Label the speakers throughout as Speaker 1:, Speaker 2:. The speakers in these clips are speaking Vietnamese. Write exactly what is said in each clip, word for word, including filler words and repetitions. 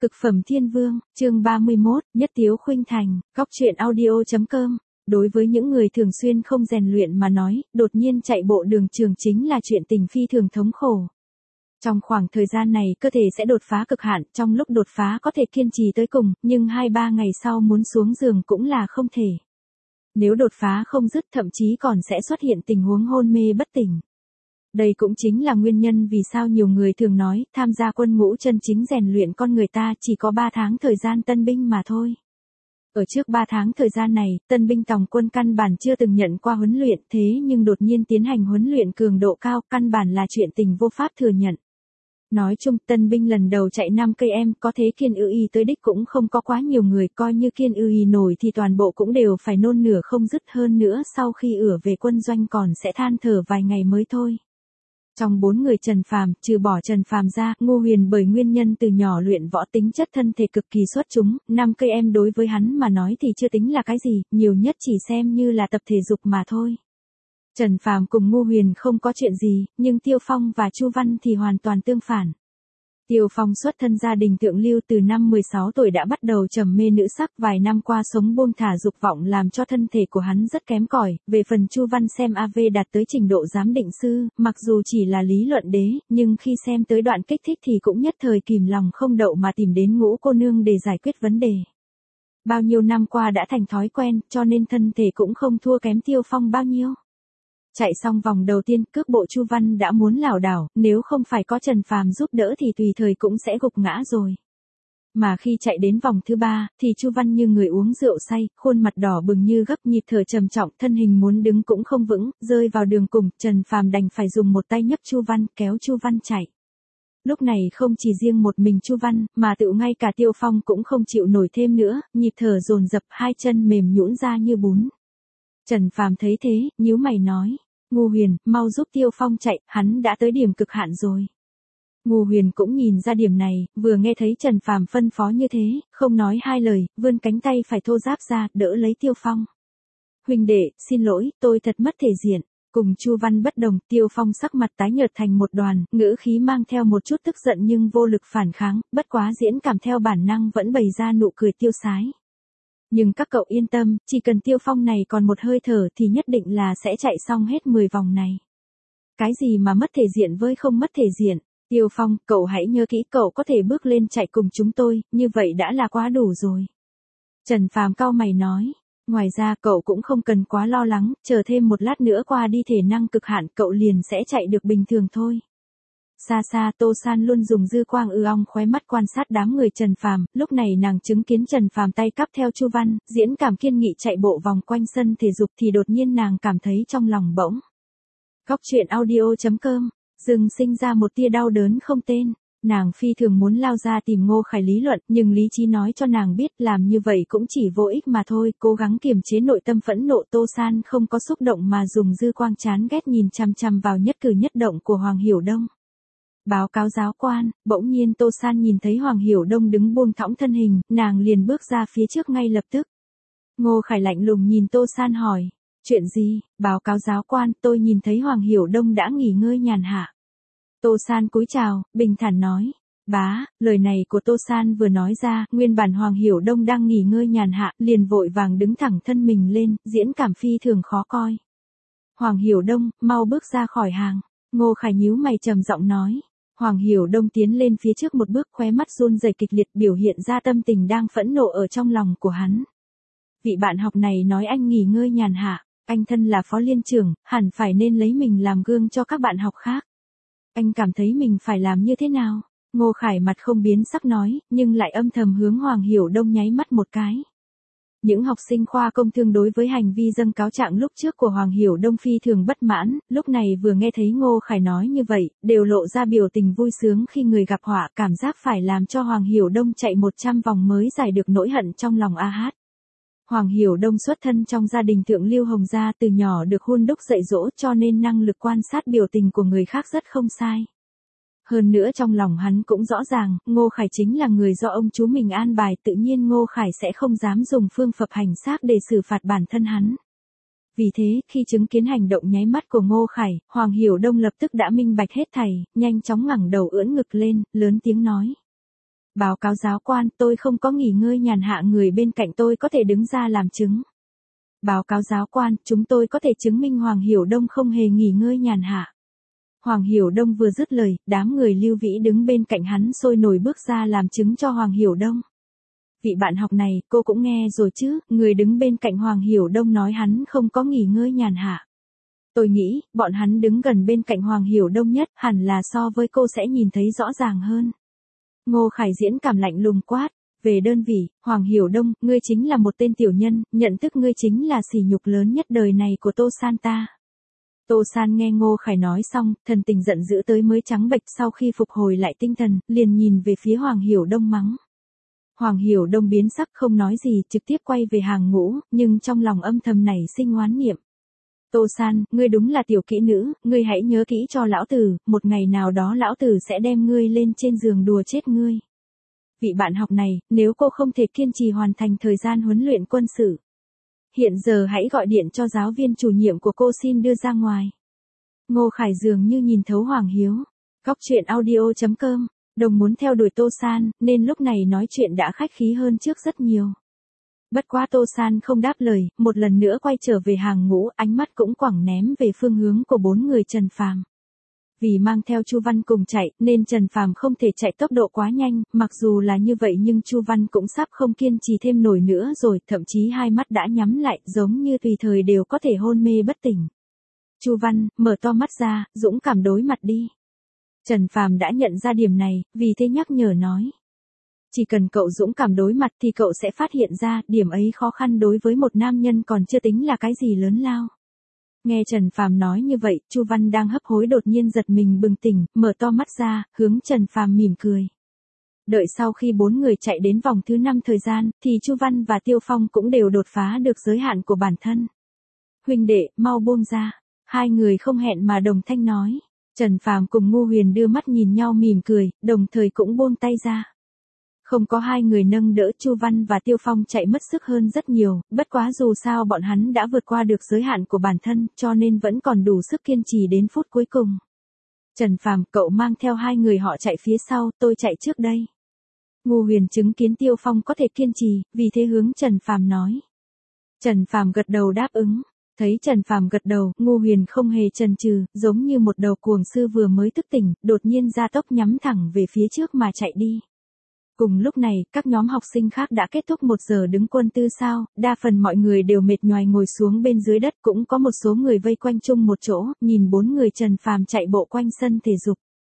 Speaker 1: Cực phẩm thiên vương, chương ba mươi mốt, nhất tiếu khuynh thành, góc truyện audio.com. Đối với những người thường xuyên không rèn luyện mà nói, đột nhiên chạy bộ đường trường chính là chuyện tình phi thường thống khổ. Trong khoảng thời gian này cơ thể sẽ đột phá cực hạn, trong lúc đột phá có thể kiên trì tới cùng, nhưng hai ba ngày sau muốn xuống giường cũng là không thể. Nếu đột phá không dứt thậm chí còn sẽ xuất hiện tình huống hôn mê bất tỉnh. Đây cũng chính là nguyên nhân vì sao nhiều người thường nói, tham gia quân ngũ chân chính rèn luyện con người ta chỉ có ba tháng thời gian tân binh mà thôi. Ở trước ba tháng thời gian này, tân binh tòng quân căn bản chưa từng nhận qua huấn luyện, thế nhưng đột nhiên tiến hành huấn luyện cường độ cao, căn bản là chuyện tình vô pháp thừa nhận. Nói chung, tân binh lần đầu chạy năm cây em, có thế kiên ư y tới đích cũng không có quá nhiều người, coi như kiên ư y nổi thì toàn bộ cũng đều phải nôn nửa không dứt, hơn nữa sau khi ửa về quân doanh còn sẽ than thở vài ngày mới thôi. Trong bốn người Trần Phàm, trừ bỏ Trần Phàm ra, Ngô Huyền bởi nguyên nhân từ nhỏ luyện võ tính chất thân thể cực kỳ xuất chúng, năm cây em đối với hắn mà nói thì chưa tính là cái gì, nhiều nhất chỉ xem như là tập thể dục mà thôi. Trần Phàm cùng Ngô Huyền không có chuyện gì, nhưng Tiêu Phong và Chu Văn thì hoàn toàn tương phản. Tiêu Phong xuất thân gia đình thượng lưu, từ năm mười sáu tuổi đã bắt đầu trầm mê nữ sắc, vài năm qua sống buông thả dục vọng làm cho thân thể của hắn rất kém cỏi. Về phần Chu Văn xem a vê đạt tới trình độ giám định sư, mặc dù chỉ là lý luận đế, nhưng khi xem tới đoạn kích thích thì cũng nhất thời kìm lòng không đậu mà tìm đến Ngũ cô nương để giải quyết vấn đề. Bao nhiêu năm qua đã thành thói quen, cho nên thân thể cũng không thua kém Tiêu Phong bao nhiêu. Chạy xong vòng đầu tiên, cước bộ Chu Văn đã muốn lảo đảo, nếu không phải có Trần Phàm giúp đỡ thì tùy thời cũng sẽ gục ngã rồi. Mà khi chạy đến vòng thứ ba, thì Chu Văn như người uống rượu say, khuôn mặt đỏ bừng như gấp, nhịp thở trầm trọng, thân hình muốn đứng cũng không vững, rơi vào đường cùng, Trần Phàm đành phải dùng một tay nhấc Chu Văn, kéo Chu Văn chạy. Lúc này không chỉ riêng một mình Chu Văn, mà tự ngay cả Tiêu Phong cũng không chịu nổi thêm nữa, nhịp thở dồn dập, hai chân mềm nhũn ra như bún. Trần Phàm thấy thế, nhíu mày nói, Ngô Huyền, mau giúp Tiêu Phong chạy, hắn đã tới điểm cực hạn rồi. Ngô Huyền cũng nhìn ra điểm này, vừa nghe thấy Trần Phàm phân phó như thế, không nói hai lời, vươn cánh tay phải thô ráp ra, đỡ lấy Tiêu Phong. Huynh đệ, xin lỗi, tôi thật mất thể diện. Cùng Chu Văn bất đồng, Tiêu Phong sắc mặt tái nhợt thành một đoàn, ngữ khí mang theo một chút tức giận nhưng vô lực phản kháng, bất quá diễn cảm theo bản năng vẫn bày ra nụ cười tiêu sái. Nhưng các cậu yên tâm, chỉ cần Tiêu Phong này còn một hơi thở thì nhất định là sẽ chạy xong hết mười vòng này. Cái gì mà mất thể diện với không mất thể diện? Tiêu Phong, cậu hãy nhớ kỹ, cậu có thể bước lên chạy cùng chúng tôi, như vậy đã là quá đủ rồi. Trần Phàm cau mày nói, ngoài ra cậu cũng không cần quá lo lắng, chờ thêm một lát nữa qua đi thể năng cực hạn cậu liền sẽ chạy được bình thường thôi. Xa xa Tô San luôn dùng dư quang ư ong khóe mắt quan sát đám người Trần Phàm, lúc này nàng chứng kiến Trần Phàm tay cắp theo Chu Văn, diễn cảm kiên nghị chạy bộ vòng quanh sân thể dục thì đột nhiên nàng cảm thấy trong lòng bỗng. Góc truyện audio.com, dừng sinh ra một tia đau đớn không tên. Nàng phi thường muốn lao ra tìm Ngô Khải lý luận, nhưng lý trí nói cho nàng biết làm như vậy cũng chỉ vô ích mà thôi, cố gắng kiềm chế nội tâm phẫn nộ. Tô San không có xúc động mà dùng dư quang chán ghét nhìn chằm chằm vào nhất cử nhất động của Hoàng Hiểu Đông. Báo cáo giáo quan, bỗng nhiên Tô San nhìn thấy Hoàng Hiểu Đông đứng buông thõng thân hình, nàng liền bước ra phía trước ngay lập tức. Ngô Khải lạnh lùng nhìn Tô San hỏi, chuyện gì? Báo cáo giáo quan, tôi nhìn thấy Hoàng Hiểu Đông đã nghỉ ngơi nhàn hạ. Tô San cúi chào, bình thản nói, bá, lời này của Tô San vừa nói ra, nguyên bản Hoàng Hiểu Đông đang nghỉ ngơi nhàn hạ, liền vội vàng đứng thẳng thân mình lên, diễn cảm phi thường khó coi. Hoàng Hiểu Đông, mau bước ra khỏi hàng. Ngô Khải nhíu mày trầm giọng nói. Hoàng Hiểu Đông tiến lên phía trước một bước, khóe mắt run rẩy kịch liệt, biểu hiện ra tâm tình đang phẫn nộ ở trong lòng của hắn. Vị bạn học này nói anh nghỉ ngơi nhàn hạ, anh thân là phó liên trưởng, hẳn phải nên lấy mình làm gương cho các bạn học khác. Anh cảm thấy mình phải làm như thế nào? Ngô Khải mặt không biến sắc nói, nhưng lại âm thầm hướng Hoàng Hiểu Đông nháy mắt một cái. Những học sinh khoa công thương đối với hành vi dâng cáo trạng lúc trước của Hoàng Hiểu Đông phi thường bất mãn, lúc này vừa nghe thấy Ngô Khải nói như vậy, đều lộ ra biểu tình vui sướng khi người gặp họa, cảm giác phải làm cho Hoàng Hiểu Đông chạy một trăm vòng mới giải được nỗi hận trong lòng a hát. Hoàng Hiểu Đông xuất thân trong gia đình thượng lưu Hồng gia, từ nhỏ được hun đúc dạy dỗ cho nên năng lực quan sát biểu tình của người khác rất không sai. Hơn nữa trong lòng hắn cũng rõ ràng, Ngô Khải chính là người do ông chú mình an bài, tự nhiên Ngô Khải sẽ không dám dùng phương phập hành xác để xử phạt bản thân hắn. Vì thế, khi chứng kiến hành động nháy mắt của Ngô Khải, Hoàng Hiểu Đông lập tức đã minh bạch hết thảy, nhanh chóng ngẩng đầu ưỡn ngực lên, lớn tiếng nói. Báo cáo giáo quan, tôi không có nghỉ ngơi nhàn hạ, người bên cạnh tôi có thể đứng ra làm chứng. Báo cáo giáo quan, chúng tôi có thể chứng minh Hoàng Hiểu Đông không hề nghỉ ngơi nhàn hạ. Hoàng Hiểu Đông vừa dứt lời, đám người Lưu Vĩ đứng bên cạnh hắn sôi nổi bước ra làm chứng cho Hoàng Hiểu Đông. Vị bạn học này, cô cũng nghe rồi chứ, người đứng bên cạnh Hoàng Hiểu Đông nói hắn không có nghỉ ngơi nhàn hạ. Tôi nghĩ, bọn hắn đứng gần bên cạnh Hoàng Hiểu Đông nhất, hẳn là so với cô sẽ nhìn thấy rõ ràng hơn. Ngô Khải diễn cảm lạnh lùng quát. Về đơn vị, Hoàng Hiểu Đông, ngươi chính là một tên tiểu nhân, nhận thức ngươi chính là sỉ nhục lớn nhất đời này của Tô San ta. Tô San nghe Ngô Khải nói xong, thần tình giận dữ tới mới trắng bệch, sau khi phục hồi lại tinh thần, liền nhìn về phía Hoàng Hiểu Đông mắng. Hoàng Hiểu Đông biến sắc không nói gì, trực tiếp quay về hàng ngũ, nhưng trong lòng âm thầm nảy sinh oán niệm. Tô San, ngươi đúng là tiểu kỹ nữ, ngươi hãy nhớ kỹ cho lão tử, một ngày nào đó lão tử sẽ đem ngươi lên trên giường đùa chết ngươi. Vị bạn học này, nếu cô không thể kiên trì hoàn thành thời gian huấn luyện quân sự, hiện giờ hãy gọi điện cho giáo viên chủ nhiệm của cô xin đưa ra ngoài. Ngô Khải dường như nhìn thấu Hoàng Hiếu. Góc truyện audio chấm com, đồng muốn theo đuổi Tô San, nên lúc này nói chuyện đã khách khí hơn trước rất nhiều. Bất quá Tô San không đáp lời, một lần nữa quay trở về hàng ngũ, ánh mắt cũng quẳng ném về phương hướng của bốn người Trần Phàm. Vì mang theo Chu Văn cùng chạy, nên Trần Phàm không thể chạy tốc độ quá nhanh, mặc dù là như vậy nhưng Chu Văn cũng sắp không kiên trì thêm nổi nữa rồi, thậm chí hai mắt đã nhắm lại, giống như tùy thời đều có thể hôn mê bất tỉnh. Chu Văn, mở to mắt ra, dũng cảm đối mặt đi. Trần Phàm đã nhận ra điểm này, vì thế nhắc nhở nói. Chỉ cần cậu dũng cảm đối mặt thì cậu sẽ phát hiện ra, điểm ấy khó khăn đối với một nam nhân còn chưa tính là cái gì lớn lao. Nghe Trần Phàm nói như vậy, Chu Văn đang hấp hối đột nhiên giật mình bừng tỉnh, mở to mắt ra, hướng Trần Phàm mỉm cười. Đợi sau khi bốn người chạy đến vòng thứ năm thời gian, thì Chu Văn và Tiêu Phong cũng đều đột phá được giới hạn của bản thân. Huynh đệ, mau buông ra. Hai người không hẹn mà đồng thanh nói. Trần Phàm cùng Ngô Huyền đưa mắt nhìn nhau mỉm cười, đồng thời cũng buông tay ra. Không có hai người nâng đỡ, Chu Văn và Tiêu Phong chạy mất sức hơn rất nhiều, bất quá dù sao bọn hắn đã vượt qua được giới hạn của bản thân, cho nên vẫn còn đủ sức kiên trì đến phút cuối cùng. Trần Phàm, cậu mang theo hai người họ chạy phía sau, tôi chạy trước đây. Ngô Huyền chứng kiến Tiêu Phong có thể kiên trì, vì thế hướng Trần Phàm nói. Trần Phàm gật đầu đáp ứng. Thấy Trần Phàm gật đầu, Ngô Huyền không hề chần chừ, giống như một đầu cuồng sư vừa mới thức tỉnh, đột nhiên gia tốc nhắm thẳng về phía trước mà chạy đi. Cùng lúc này, các nhóm học sinh khác đã kết thúc một giờ đứng quân tư sao, đa phần mọi người đều mệt nhoài ngồi xuống bên dưới đất, cũng có một số người vây quanh chung một chỗ, nhìn bốn người Trần Phàm chạy bộ quanh sân thể dục.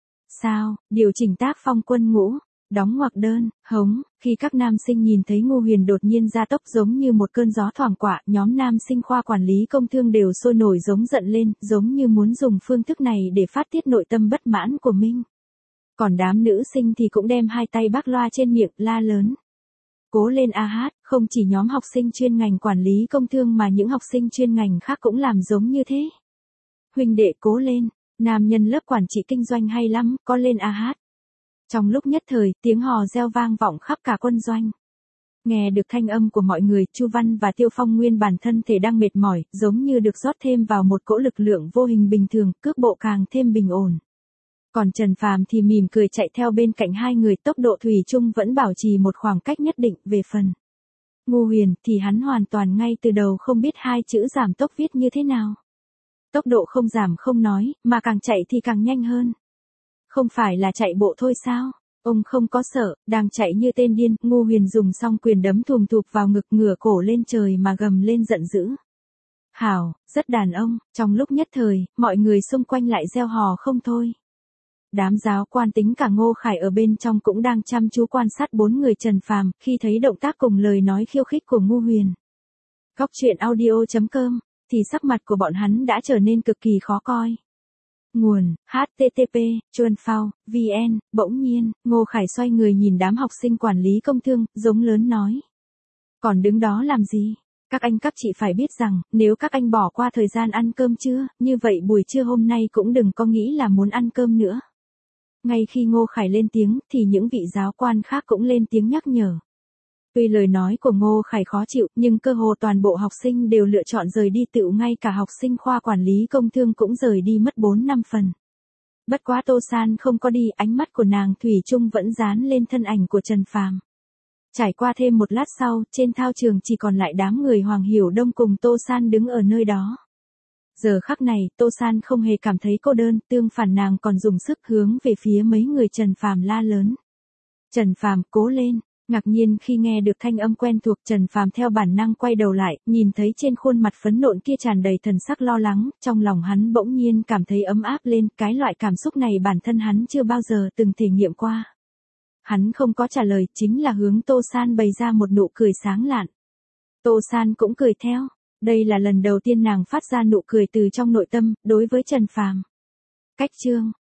Speaker 1: Sao, điều chỉnh tác phong quân ngũ, đóng ngoặc đơn, hống, khi các nam sinh nhìn thấy Ngô Huyền đột nhiên gia tốc giống như một cơn gió thoảng qua, nhóm nam sinh khoa quản lý công thương đều sôi nổi giống giận lên, giống như muốn dùng phương thức này để phát tiết nội tâm bất mãn của mình. Còn đám nữ sinh thì cũng đem hai tay bác loa trên miệng, la lớn. Cố lên a hát, không chỉ nhóm học sinh chuyên ngành quản lý công thương mà những học sinh chuyên ngành khác cũng làm giống như thế. Huynh đệ cố lên, nam nhân lớp quản trị kinh doanh hay lắm, có lên a hát. Trong lúc nhất thời, tiếng hò reo vang vọng khắp cả quân doanh. Nghe được thanh âm của mọi người, Chu Văn và Tiêu Phong nguyên bản thân thể đang mệt mỏi, giống như được rót thêm vào một cỗ lực lượng vô hình bình thường, cước bộ càng thêm bình ổn. Còn Trần Phàm thì mỉm cười chạy theo bên cạnh hai người, tốc độ thủy chung vẫn bảo trì một khoảng cách nhất định. Về phần Ngô Huyền thì hắn hoàn toàn ngay từ đầu không biết hai chữ giảm tốc viết như thế nào. Tốc độ không giảm không nói, mà càng chạy thì càng nhanh hơn. Không phải là chạy bộ thôi sao? Ông không có sợ, đang chạy như tên điên, Ngô Huyền dùng xong quyền đấm thùm thụp vào ngực, ngửa cổ lên trời mà gầm lên giận dữ. Hảo, rất đàn ông, trong lúc nhất thời, mọi người xung quanh lại reo hò không thôi. Đám giáo quan tính cả Ngô Khải ở bên trong cũng đang chăm chú quan sát bốn người Trần Phàm, khi thấy động tác cùng lời nói khiêu khích của Ngô Huyền. Góc truyện audio chấm com, thì sắc mặt của bọn hắn đã trở nên cực kỳ khó coi. Nguồn, hát tê tê pê, chuan phao, vn, bỗng nhiên, Ngô Khải xoay người nhìn đám học sinh quản lý công thương, giống lớn nói. Còn đứng đó làm gì? Các anh các chị phải biết rằng, nếu các anh bỏ qua thời gian ăn cơm trưa, như vậy buổi trưa hôm nay cũng đừng có nghĩ là muốn ăn cơm nữa. Ngay khi Ngô Khải lên tiếng, thì những vị giáo quan khác cũng lên tiếng nhắc nhở. Tuy lời nói của Ngô Khải khó chịu, nhưng cơ hồ toàn bộ học sinh đều lựa chọn rời đi, tựu ngay cả học sinh khoa quản lý công thương cũng rời đi mất bốn năm phần. Bất quá Tô San không có đi, ánh mắt của nàng thủy chung vẫn dán lên thân ảnh của Trần Phàm. Trải qua thêm một lát sau, trên thao trường chỉ còn lại đám người Hoàng Hiểu Đông cùng Tô San đứng ở nơi đó. Giờ khắc này, Tô San không hề cảm thấy cô đơn, tương phản nàng còn dùng sức hướng về phía mấy người Trần Phàm la lớn. Trần Phàm, cố lên! Ngạc nhiên khi nghe được thanh âm quen thuộc, Trần Phàm theo bản năng quay đầu lại, nhìn thấy trên khuôn mặt phấn nộn kia tràn đầy thần sắc lo lắng, trong lòng hắn bỗng nhiên cảm thấy ấm áp lên, cái loại cảm xúc này bản thân hắn chưa bao giờ từng thể nghiệm qua. Hắn không có trả lời, chính là hướng Tô San bày ra một nụ cười sáng lạn. Tô San cũng cười theo, đây là lần đầu tiên nàng phát ra nụ cười từ trong nội tâm, đối với Trần Phàm. Cách chương